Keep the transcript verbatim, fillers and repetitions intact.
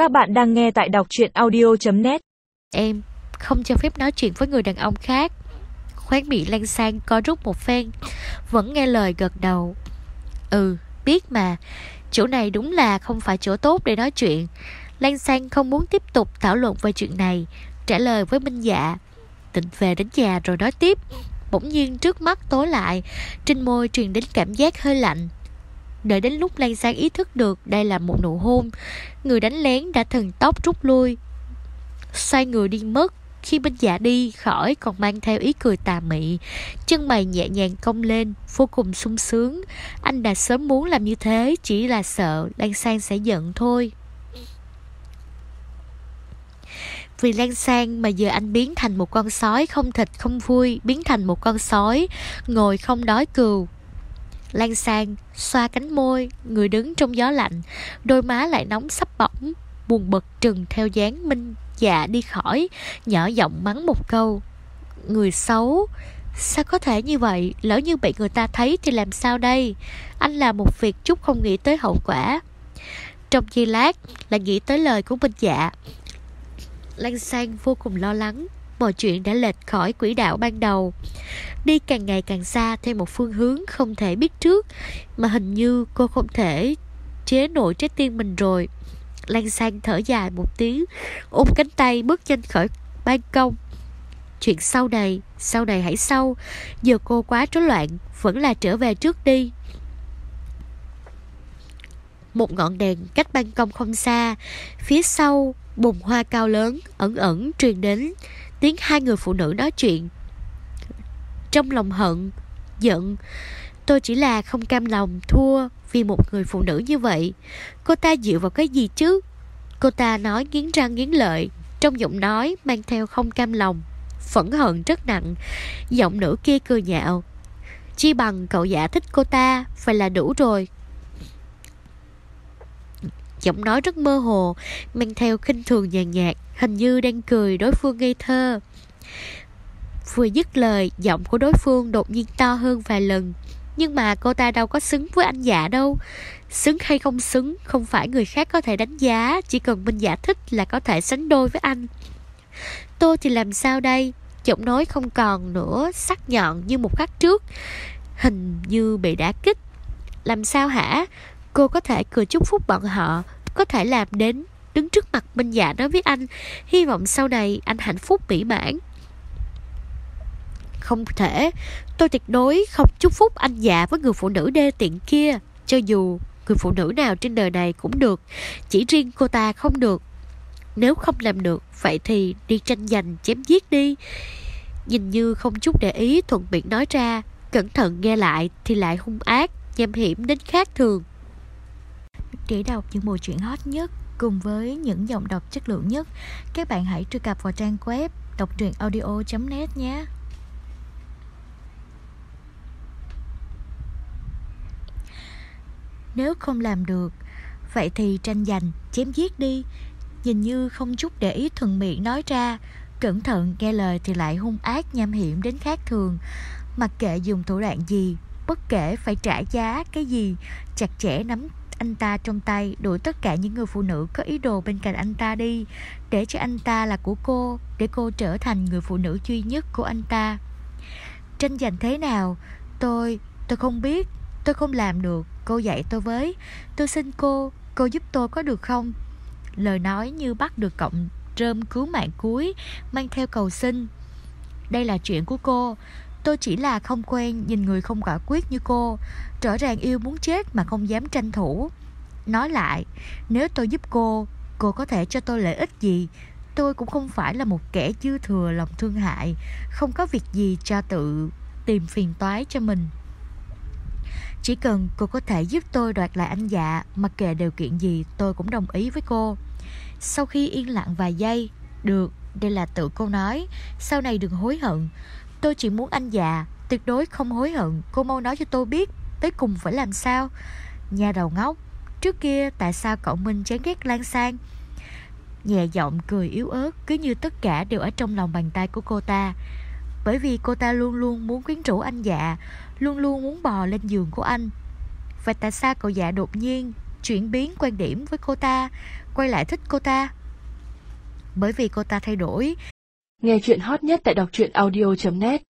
Các bạn đang nghe tại đọc truyện audio chấm net. Em không cho phép nói chuyện với người đàn ông khác. Khóe miệng Lan Sang co rút một phen, vẫn nghe lời gật đầu. Ừ, biết mà. Chỗ này đúng là không phải chỗ tốt để nói chuyện. Lan Sang không muốn tiếp tục thảo luận về chuyện này, trả lời với Minh Dạ. Định về đến nhà rồi nói tiếp. Bỗng nhiên trước mắt tối lại, trên môi truyền đến cảm giác hơi lạnh. Đợi đến lúc Lan Sang ý thức được đây là một nụ hôn, người đánh lén đã thần tốc rút lui, xoay người đi mất. Khi Minh Dạ đi khỏi còn mang theo ý cười tà mị, chân mày nhẹ nhàng cong lên, vô cùng sung sướng. Anh đã sớm muốn làm như thế, chỉ là sợ Lan Sang sẽ giận thôi. Vì Lan Sang mà giờ anh biến thành một con sói không thịt không vui, biến thành một con sói ngồi không đói cừu. Lan Sang xoa cánh môi, người đứng trong gió lạnh, đôi má lại nóng sắp bỏng, buồn bực trừng theo dáng Minh Dạ đi khỏi, nhỏ giọng mắng một câu. Người xấu, sao có thể như vậy? Lỡ như bị người ta thấy thì làm sao đây? Anh làm một việc chút không nghĩ tới hậu quả. Trong giây lát lại nghĩ tới lời của Minh Dạ. Lan Sang vô cùng lo lắng, mọi chuyện đã lệch khỏi quỹ đạo ban đầu, đi càng ngày càng xa theo một phương hướng không thể biết trước, mà hình như cô không thể chế nổi trái tim mình rồi. Lan Sang thở dài một tiếng, ôm cánh tay bước nhanh khỏi ban công. Chuyện sau này, sau này hãy sau. Giờ cô quá rối loạn, vẫn là trở về trước đi. Một ngọn đèn cách ban công không xa, phía sau bồn hoa cao lớn ẩn ẩn truyền đến tiếng hai người phụ nữ nói chuyện. Trong lòng hận, giận, tôi chỉ là không cam lòng thua vì một người phụ nữ như vậy. Cô ta dựa vào cái gì chứ? Cô ta nói nghiến răng nghiến lợi, trong giọng nói mang theo không cam lòng, phẫn hận rất nặng. Giọng nữ kia cười nhạo. Chi bằng cậu giả thích cô ta, vậy là đủ rồi. Giọng nói rất mơ hồ, mang theo khinh thường nhàn nhạt, hình như đang cười đối phương ngây thơ. Vừa dứt lời, giọng của đối phương đột nhiên to hơn vài lần. Nhưng mà cô ta đâu có xứng với anh Dạ đâu. Xứng hay không xứng không phải người khác có thể đánh giá, chỉ cần Minh Dạ thích là có thể sánh đôi với anh. Tôi thì làm sao đây? Giọng nói không còn nữa sắc nhọn như một khắc trước, hình như bị đả kích. Làm sao hả? Cô có thể cười chúc phúc bọn họ, có thể làm đến đứng trước mặt Minh Dạ nói với anh, hy vọng sau này anh hạnh phúc mỹ mãn. Không thể, tôi tuyệt đối không chúc phúc anh Dạ với người phụ nữ đê tiện kia. Cho dù người phụ nữ nào trên đời này cũng được, chỉ riêng cô ta không được. Nếu không làm được, vậy thì đi tranh giành chém giết đi. Nhìn như không chút để ý, thuận miệng nói ra, cẩn thận nghe lại thì lại hung ác, nham hiểm đến khác thường. Để đọc những bộ truyện hot nhất cùng với những giọng đọc chất lượng nhất, các bạn hãy truy cập vào trang web đọc truyện audio chấm net nhé. Nếu không làm được, vậy thì tranh giành, chém giết đi. Nhìn như không chút để ý, thuận miệng nói ra, cẩn thận nghe lời thì lại hung ác nham hiểm đến khác thường. Mặc kệ dùng thủ đoạn gì, bất kể phải trả giá cái gì, chặt chẽ nắm anh ta trong tay, đuổi tất cả những người phụ nữ có ý đồ bên cạnh anh ta đi, để cho anh ta là của cô, để cô trở thành người phụ nữ duy nhất của anh ta. Tranh giành thế nào? Tôi, tôi không biết, tôi không làm được, cô dạy tôi với. Tôi xin cô, cô giúp tôi có được không? Lời nói như bắt được cọng rơm cứu mạng cuối, mang theo cầu xin. Đây là chuyện của cô, tôi chỉ là không quen nhìn người không quả quyết như cô, rõ ràng yêu muốn chết mà không dám tranh thủ. Nói lại, nếu tôi giúp cô, cô có thể cho tôi lợi ích gì? Tôi cũng không phải là một kẻ dư thừa lòng thương hại, không có việc gì cho tự tìm phiền toái cho mình. Chỉ cần cô có thể giúp tôi đoạt lại anh Dạ, mặc kệ điều kiện gì tôi cũng đồng ý với cô. Sau khi yên lặng vài giây, được, đây là tự cô nói, sau này đừng hối hận. Tôi chỉ muốn anh Dạ, tuyệt đối không hối hận. Cô mau nói cho tôi biết, tới cùng phải làm sao? Nhà đầu ngốc, trước kia tại sao cậu Minh chán ghét Lan Sang? Nhẹ giọng cười yếu ớt, cứ như tất cả đều ở trong lòng bàn tay của cô ta. Bởi vì cô ta luôn luôn muốn quyến rũ anh Dạ, luôn luôn muốn bò lên giường của anh. Vậy tại sao cậu Dạ đột nhiên chuyển biến quan điểm với cô ta, quay lại thích cô ta. Bởi vì cô ta thay đổi. Nghe chuyện hot nhất tại đọc truyện audio chấm net.